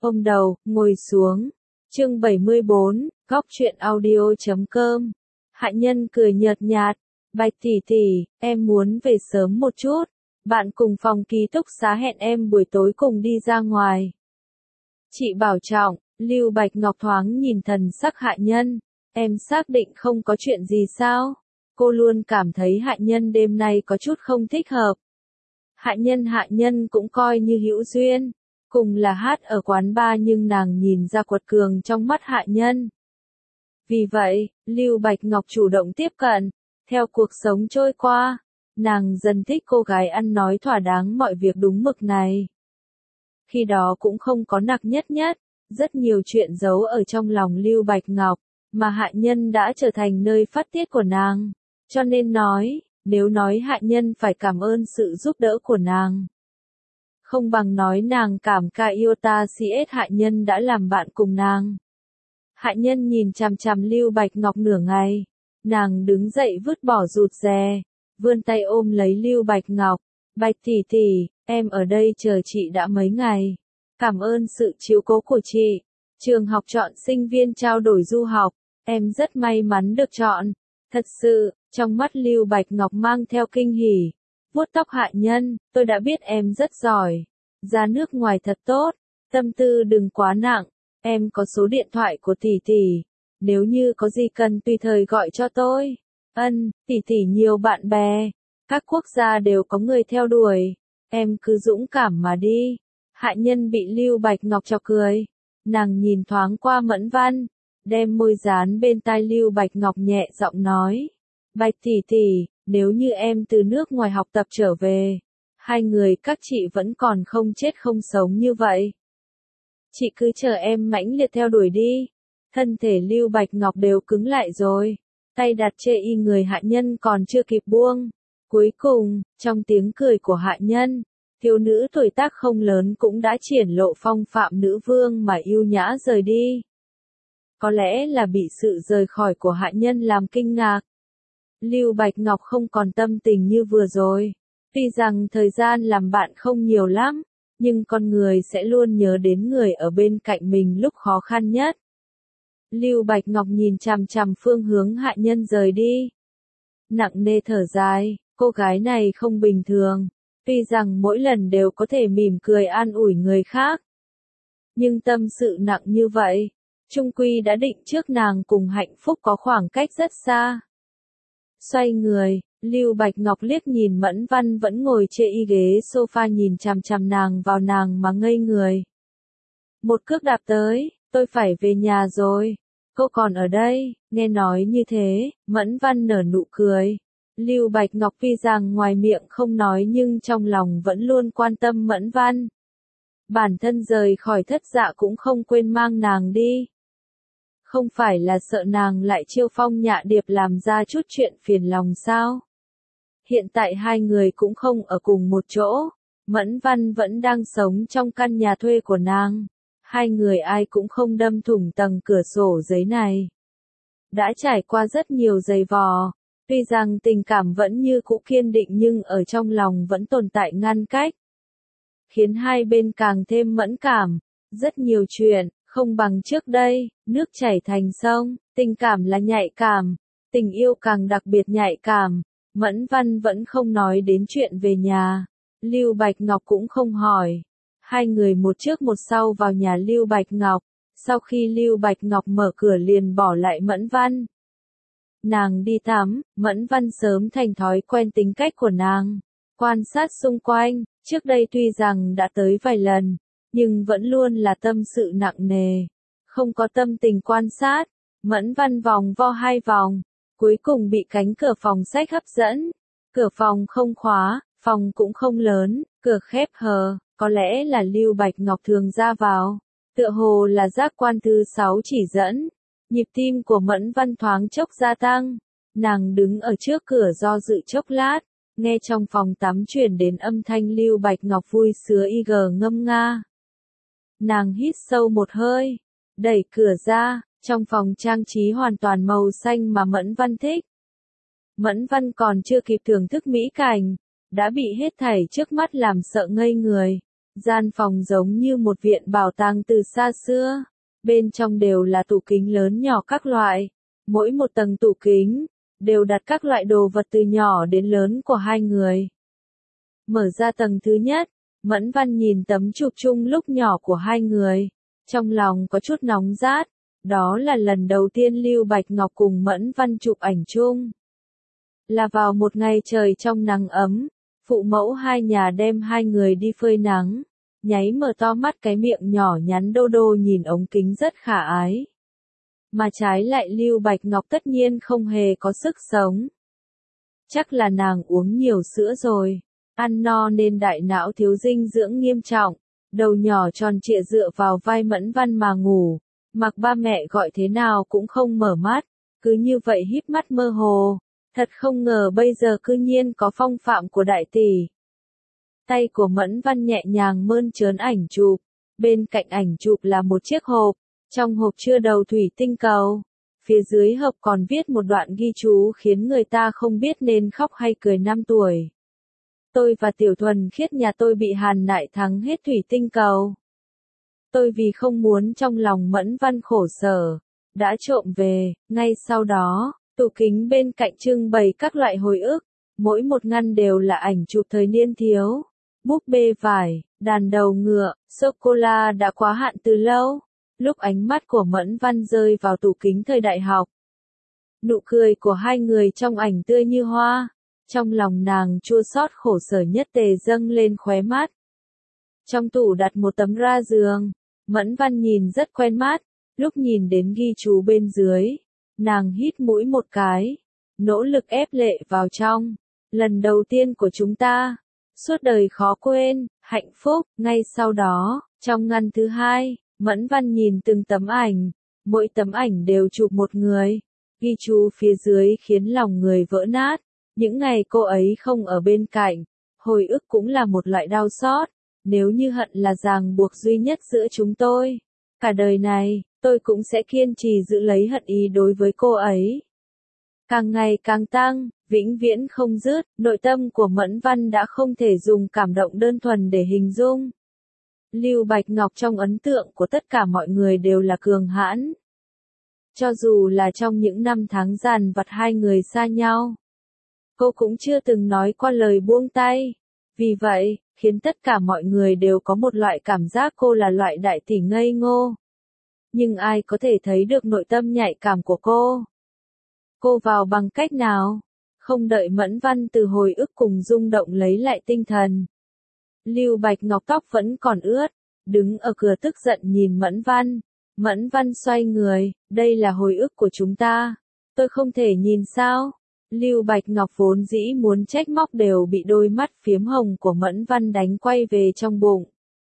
ôm đầu, ngồi xuống. Chương 74, góc truyện audio.com. Hạ Nhân cười nhợt nhạt, Bạch tỷ tỷ, em muốn về sớm một chút. Bạn cùng phòng ký túc xá hẹn em buổi tối cùng đi ra ngoài. Chị bảo trọng. Lưu Bạch Ngọc thoáng nhìn thần sắc Hạ Nhân. Em xác định không có chuyện gì sao? Cô luôn cảm thấy Hạ Nhân đêm nay có chút không thích hợp. Hạ Nhân cũng coi như hữu duyên. Cùng là hát ở quán bar nhưng nàng nhìn ra quật cường trong mắt Hạ Nhân. Vì vậy, Lưu Bạch Ngọc chủ động tiếp cận. Theo cuộc sống trôi qua, nàng dần thích cô gái ăn nói thỏa đáng mọi việc đúng mực này. Khi đó cũng không có nặc nhất, rất nhiều chuyện giấu ở trong lòng Lưu Bạch Ngọc, mà Hạ Nhân đã trở thành nơi phát tiết của nàng. Cho nên nếu nói Hạ Nhân phải cảm ơn sự giúp đỡ của nàng. Không bằng nói nàng cảm ca yêu ta CS Hạ Nhân đã làm bạn cùng nàng. Hạ Nhân nhìn chằm chằm Lưu Bạch Ngọc nửa ngày. Nàng đứng dậy vứt bỏ rụt rè, vươn tay ôm lấy Lưu Bạch Ngọc. Bạch tỷ tỷ, em ở đây chờ chị đã mấy ngày. Cảm ơn sự chiếu cố của chị. Trường học chọn sinh viên trao đổi du học, em rất may mắn được chọn. Thật sự, trong mắt Lưu Bạch Ngọc mang theo kinh hỉ. Vuốt tóc Hạ Nhân, tôi đã biết em rất giỏi. Ra nước ngoài thật tốt, tâm tư đừng quá nặng. Em có số điện thoại của tỷ tỷ. Nếu như có gì cần tùy thời gọi cho tôi. Tỷ tỷ nhiều bạn bè. Các quốc gia đều có người theo đuổi. Em cứ dũng cảm mà đi. Hạ Nhân bị Lưu Bạch Ngọc chọc cười. Nàng nhìn thoáng qua Mẫn Văn. Đem môi dán bên tai Lưu Bạch Ngọc nhẹ giọng nói. Bạch tỷ tỷ, nếu như em từ nước ngoài học tập trở về. Hai người các chị vẫn còn không chết không sống như vậy. Chị cứ chờ em mãnh liệt theo đuổi đi. Thân thể Lưu Bạch Ngọc đều cứng lại rồi. Tay đặt chê y người Hạ Nhân còn chưa kịp buông. Cuối cùng, trong tiếng cười của Hạ Nhân, thiếu nữ tuổi tác không lớn cũng đã triển lộ phong phạm nữ vương mà yêu nhã rời đi. Có lẽ là bị sự rời khỏi của Hạ Nhân làm kinh ngạc. Lưu Bạch Ngọc không còn tâm tình như vừa rồi. Tuy rằng thời gian làm bạn không nhiều lắm, nhưng con người sẽ luôn nhớ đến người ở bên cạnh mình lúc khó khăn nhất. Lưu Bạch Ngọc nhìn chằm chằm phương hướng Hạ Nhân rời đi. Nặng nề thở dài, cô gái này không bình thường. Tuy rằng mỗi lần đều có thể mỉm cười an ủi người khác. Nhưng tâm sự nặng như vậy, chung quy đã định trước nàng cùng hạnh phúc có khoảng cách rất xa. Xoay người, Lưu Bạch Ngọc liếc nhìn Mẫn Văn vẫn ngồi trên y ghế sofa nhìn chằm chằm nàng vào nàng mà ngây người. Một cước đạp tới, tôi phải về nhà rồi. Cô còn ở đây, nghe nói như thế, Mẫn Văn nở nụ cười. Lưu Bạch Ngọc tuy rằng ngoài miệng không nói nhưng trong lòng vẫn luôn quan tâm Mẫn Văn. Bản thân rời khỏi Thất Dạ cũng không quên mang nàng đi. Không phải là sợ nàng lại chiêu phong nhạ điệp làm ra chút chuyện phiền lòng sao? Hiện tại hai người cũng không ở cùng một chỗ. Mẫn Văn vẫn đang sống trong căn nhà thuê của nàng. Hai người ai cũng không đâm thủng tầng cửa sổ giấy này. Đã trải qua rất nhiều giày vò. Tuy rằng tình cảm vẫn như cũ kiên định nhưng ở trong lòng vẫn tồn tại ngăn cách. Khiến hai bên càng thêm mẫn cảm. Rất nhiều chuyện, không bằng trước đây, nước chảy thành sông, tình cảm là nhạy cảm. Tình yêu càng đặc biệt nhạy cảm. Mẫn Văn vẫn không nói đến chuyện về nhà. Lưu Bạch Ngọc cũng không hỏi. Hai người một trước một sau vào nhà Lưu Bạch Ngọc. Sau khi Lưu Bạch Ngọc mở cửa liền bỏ lại Mẫn Văn. Nàng đi tắm, Mẫn Văn sớm thành thói quen tính cách của nàng. Quan sát xung quanh, trước đây tuy rằng đã tới vài lần, nhưng vẫn luôn là tâm sự nặng nề. Không có tâm tình quan sát, Mẫn Văn vòng vo hai vòng, cuối cùng bị cánh cửa phòng sách hấp dẫn. Cửa phòng không khóa, phòng cũng không lớn, cửa khép hờ, có lẽ là Lưu Bạch Ngọc thường ra vào. Tựa hồ là giác quan thứ 6 chỉ dẫn. Nhịp tim của Mẫn Văn thoáng chốc gia tăng. Nàng đứng ở trước cửa do dự chốc lát, nghe trong phòng tắm truyền đến âm thanh Lưu Bạch Ngọc vui sứa y ngâm nga. Nàng hít sâu một hơi, đẩy cửa ra, trong phòng trang trí hoàn toàn màu xanh mà Mẫn Văn thích. Mẫn Văn còn chưa kịp thưởng thức mỹ cảnh, đã bị hết thảy trước mắt làm sợ ngây người. Gian phòng giống như một viện bảo tàng từ xa xưa. Bên trong đều là tủ kính lớn nhỏ các loại. Mỗi một tầng tủ kính, đều đặt các loại đồ vật từ nhỏ đến lớn của hai người. Mở ra tầng thứ nhất, Mẫn Văn nhìn tấm chụp chung lúc nhỏ của hai người. Trong lòng có chút nóng rát. Đó là lần đầu tiên Lưu Bạch Ngọc cùng Mẫn Văn chụp ảnh chung. Là vào một ngày trời trong nắng ấm, phụ mẫu hai nhà đem hai người đi phơi nắng. Nháy mở to mắt, cái miệng nhỏ nhắn đô đô nhìn ống kính rất khả ái. Mà trái lại Lưu Bạch Ngọc tất nhiên không hề có sức sống. Chắc là nàng uống nhiều sữa rồi, ăn no nên đại não thiếu dinh dưỡng nghiêm trọng, đầu nhỏ tròn trịa dựa vào vai Mẫn Văn mà ngủ, mặc ba mẹ gọi thế nào cũng không mở mắt, cứ như vậy híp mắt mơ hồ. Thật không ngờ bây giờ cư nhiên có phong phạm của đại tỷ. Tay của Mẫn Văn nhẹ nhàng mơn trớn ảnh chụp, bên cạnh ảnh chụp là một chiếc hộp, trong hộp chứa đầu thủy tinh cầu, phía dưới hộp còn viết một đoạn ghi chú khiến người ta không biết nên khóc hay cười. 5 tuổi. Tôi và Tiểu Thuần Khiết nhà tôi bị Hàn Nại thắng hết thủy tinh cầu. Tôi vì không muốn trong lòng Mẫn Văn khổ sở, đã trộm về, ngay sau đó. Tủ kính bên cạnh trưng bày các loại hồi ức, mỗi một ngăn đều là ảnh chụp thời niên thiếu, búp bê vải, đàn đầu ngựa, sô-cô-la đã quá hạn từ lâu. Lúc ánh mắt của Mẫn Văn rơi vào tủ kính thời đại học, nụ cười của hai người trong ảnh tươi như hoa, trong lòng nàng chua xót khổ sở nhất tề dâng lên khóe mắt. Trong tủ đặt một tấm ra giường, Mẫn Văn nhìn rất quen mắt, lúc nhìn đến ghi chú bên dưới. Nàng hít mũi một cái, nỗ lực ép lệ vào trong. Lần đầu tiên của chúng ta, suốt đời khó quên, hạnh phúc. Ngay sau đó, trong ngăn thứ hai, Mẫn Văn nhìn từng tấm ảnh, mỗi tấm ảnh đều chụp một người. Ghi chú phía dưới khiến lòng người vỡ nát. Những ngày cô ấy không ở bên cạnh, hồi ức cũng là một loại đau xót. Nếu như hận là ràng buộc duy nhất giữa chúng tôi, cả đời này, tôi cũng sẽ kiên trì giữ lấy hận ý đối với cô ấy. Càng ngày càng tăng, vĩnh viễn không dứt, nội tâm của Mẫn Văn đã không thể dùng cảm động đơn thuần để hình dung. Lưu Bạch Ngọc trong ấn tượng của tất cả mọi người đều là cường hãn. Cho dù là trong những năm tháng dằn vặt hai người xa nhau, cô cũng chưa từng nói qua lời buông tay. Vì vậy, khiến tất cả mọi người đều có một loại cảm giác cô là loại đại tỷ ngây ngô. Nhưng ai có thể thấy được nội tâm nhạy cảm của cô? Cô vào bằng cách nào? Không đợi Mẫn Văn từ hồi ức cùng rung động lấy lại tinh thần. Lưu Bạch Ngọc tóc vẫn còn ướt, đứng ở cửa tức giận nhìn Mẫn Văn. Mẫn Văn xoay người, đây là hồi ức của chúng ta. Tôi không thể nhìn sao? Lưu Bạch Ngọc vốn dĩ muốn trách móc đều bị đôi mắt phiếm hồng của Mẫn Văn đánh quay về trong bụng.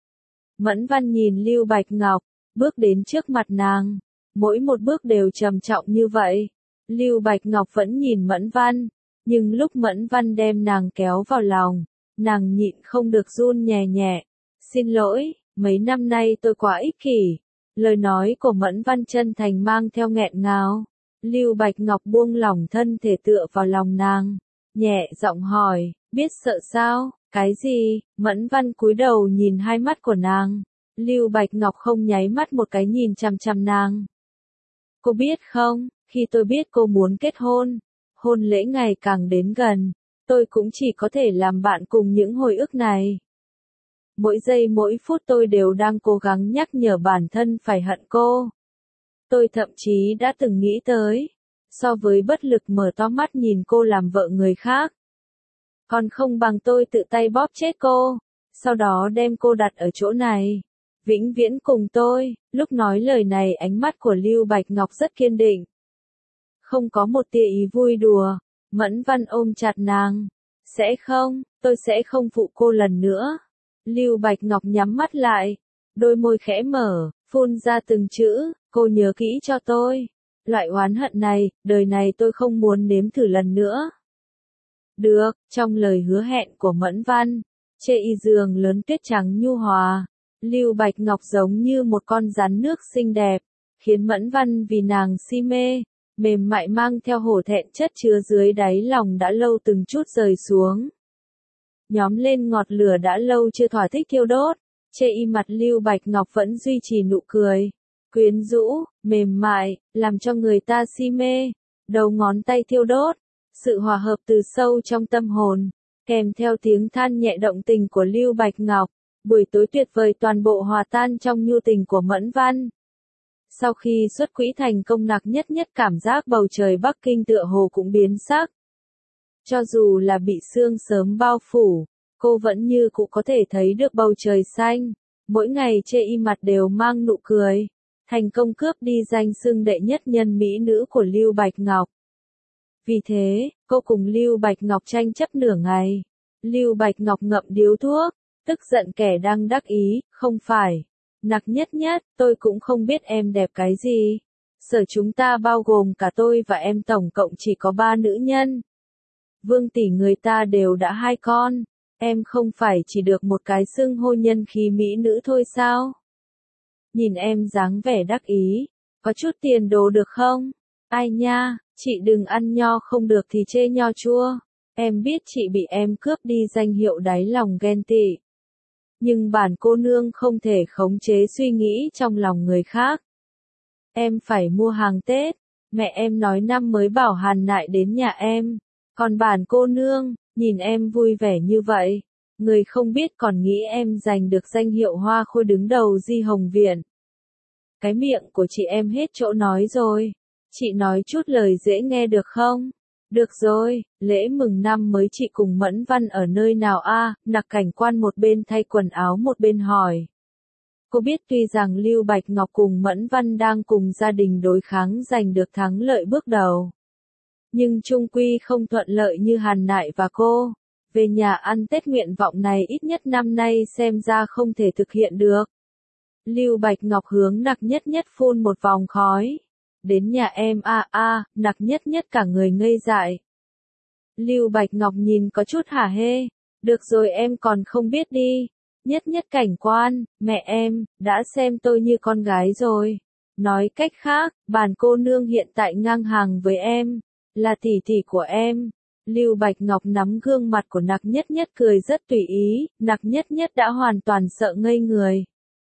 Mẫn Văn nhìn Lưu Bạch Ngọc, bước đến trước mặt nàng. Mỗi một bước đều trầm trọng như vậy. Lưu Bạch Ngọc vẫn nhìn Mẫn Văn, nhưng lúc Mẫn Văn đem nàng kéo vào lòng, nàng nhịn không được run nhẹ nhẹ. Xin lỗi, mấy năm nay tôi quá ích kỷ. Lời nói của Mẫn Văn chân thành mang theo nghẹn ngào. Lưu Bạch Ngọc buông lỏng thân thể tựa vào lòng nàng, nhẹ giọng hỏi, biết sợ sao? Cái gì? Mẫn Văn cúi đầu nhìn hai mắt của nàng. Lưu Bạch Ngọc không nháy mắt một cái nhìn chằm chằm nàng. Cô biết không, khi tôi biết cô muốn kết hôn, hôn lễ ngày càng đến gần, tôi cũng chỉ có thể làm bạn cùng những hồi ức này. Mỗi giây mỗi phút tôi đều đang cố gắng nhắc nhở bản thân phải hận cô. Tôi thậm chí đã từng nghĩ tới, so với bất lực mở to mắt nhìn cô làm vợ người khác, còn không bằng tôi tự tay bóp chết cô, sau đó đem cô đặt ở chỗ này, vĩnh viễn cùng tôi. Lúc nói lời này ánh mắt của Lưu Bạch Ngọc rất kiên định, không có một tia ý vui đùa. Mẫn Văn ôm chặt nàng, sẽ không, tôi sẽ không phụ cô lần nữa. Lưu Bạch Ngọc nhắm mắt lại, đôi môi khẽ mở, phun ra từng chữ, cô nhớ kỹ cho tôi. Loại oán hận này, đời này tôi không muốn nếm thử lần nữa. Được, trong lời hứa hẹn của Mẫn Văn, chê y giường lớn tuyết trắng nhu hòa, Lưu Bạch Ngọc giống như một con rắn nước xinh đẹp, khiến Mẫn Văn vì nàng si mê, mềm mại mang theo hổ thẹn chất chứa dưới đáy lòng đã lâu từng chút rời xuống. Nhóm lên ngọt lửa đã lâu chưa thỏa thích thiêu đốt, Chê y mặt Lưu Bạch Ngọc vẫn duy trì nụ cười. Quyến rũ, mềm mại, làm cho người ta si mê. Đầu ngón tay thiêu đốt. Sự hòa hợp từ sâu trong tâm hồn. Kèm theo tiếng than nhẹ động tình của Lưu Bạch Ngọc. Buổi tối tuyệt vời toàn bộ hòa tan trong nhu tình của Mẫn Văn. Sau khi xuất quỹ thành công Nặc Nhất Nhất cảm giác bầu trời Bắc Kinh tựa hồ cũng biến sắc. Cho dù là bị sương sớm bao phủ, cô vẫn như cũ có thể thấy được bầu trời xanh. Mỗi ngày Chê y mặt đều mang nụ cười. Thành công cướp đi danh xưng đệ nhất nhân mỹ nữ của Lưu Bạch Ngọc. Vì thế, cô cùng Lưu Bạch Ngọc tranh chấp nửa ngày. Lưu Bạch Ngọc ngậm điếu thuốc, tức giận kẻ đang đắc ý, không phải. Nặc Nhất Nhất, tôi cũng không biết em đẹp cái gì. Sở chúng ta bao gồm cả tôi và em tổng cộng chỉ có 3 nữ nhân. Vương tỷ người ta đều đã 2 con. Em không phải chỉ được một cái xưng hô nhân khí mỹ nữ thôi sao? Nhìn em dáng vẻ đắc ý. Có chút tiền đồ được không? Ai nha, chị đừng ăn nho không được thì chê nho chua. Em biết chị bị em cướp đi danh hiệu đáy lòng ghen tị. Nhưng bản cô nương không thể khống chế suy nghĩ trong lòng người khác. Em phải mua hàng Tết. Mẹ em nói năm mới bảo Hàn Nại đến nhà em. Còn bản cô nương, nhìn em vui vẻ như vậy. Người không biết còn nghĩ em giành được danh hiệu hoa khôi đứng đầu Di Hồng Viện. Cái miệng của chị em hết chỗ nói rồi. Chị nói chút lời dễ nghe được không? Được rồi, lễ mừng năm mới chị cùng Mẫn Văn ở nơi nào a? Nặc Cảnh Quan một bên thay quần áo một bên hỏi. Cô biết tuy rằng Lưu Bạch Ngọc cùng Mẫn Văn đang cùng gia đình đối kháng giành được thắng lợi bước đầu. Nhưng chung quy không thuận lợi như Hàn Nại và cô. Về nhà ăn Tết nguyện vọng này ít nhất năm nay xem ra không thể thực hiện được. Lưu Bạch Ngọc hướng Nặc Nhất Nhất phun một vòng khói. Đến nhà em Nặc Nhất Nhất cả người ngây dại. Lưu Bạch Ngọc nhìn có chút hả hê. Được rồi em còn không biết đi. Nhất Nhất Cảnh Quan, mẹ em, đã xem tôi như con gái rồi. Nói cách khác, bản cô nương hiện tại ngang hàng với em. Là tỷ tỷ của em. Lưu Bạch Ngọc nắm gương mặt của Nặc Nhất Nhất cười rất tùy ý. Nặc Nhất Nhất đã hoàn toàn sợ ngây người.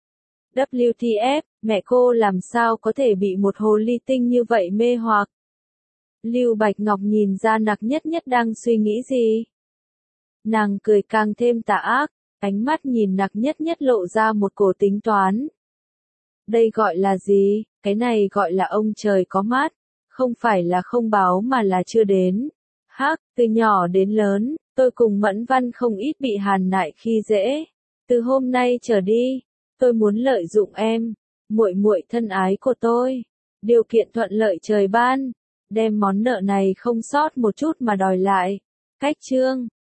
WTF, mẹ cô làm sao có thể bị một hồ ly tinh như vậy mê hoặc? Lưu Bạch Ngọc nhìn ra Nặc Nhất Nhất đang suy nghĩ gì. Nàng cười càng thêm tà ác, ánh mắt nhìn Nặc Nhất Nhất lộ ra một cổ tính toán. Đây gọi là gì? Cái này gọi là ông trời có mắt, không phải là không báo mà là chưa đến. Hắc, từ nhỏ đến lớn, tôi cùng Mẫn Văn không ít bị Hàn Nại khi dễ. Từ hôm nay trở đi, tôi muốn lợi dụng em, muội muội thân ái của tôi. Điều kiện thuận lợi trời ban, đem món nợ này không sót một chút mà đòi lại. Cách chương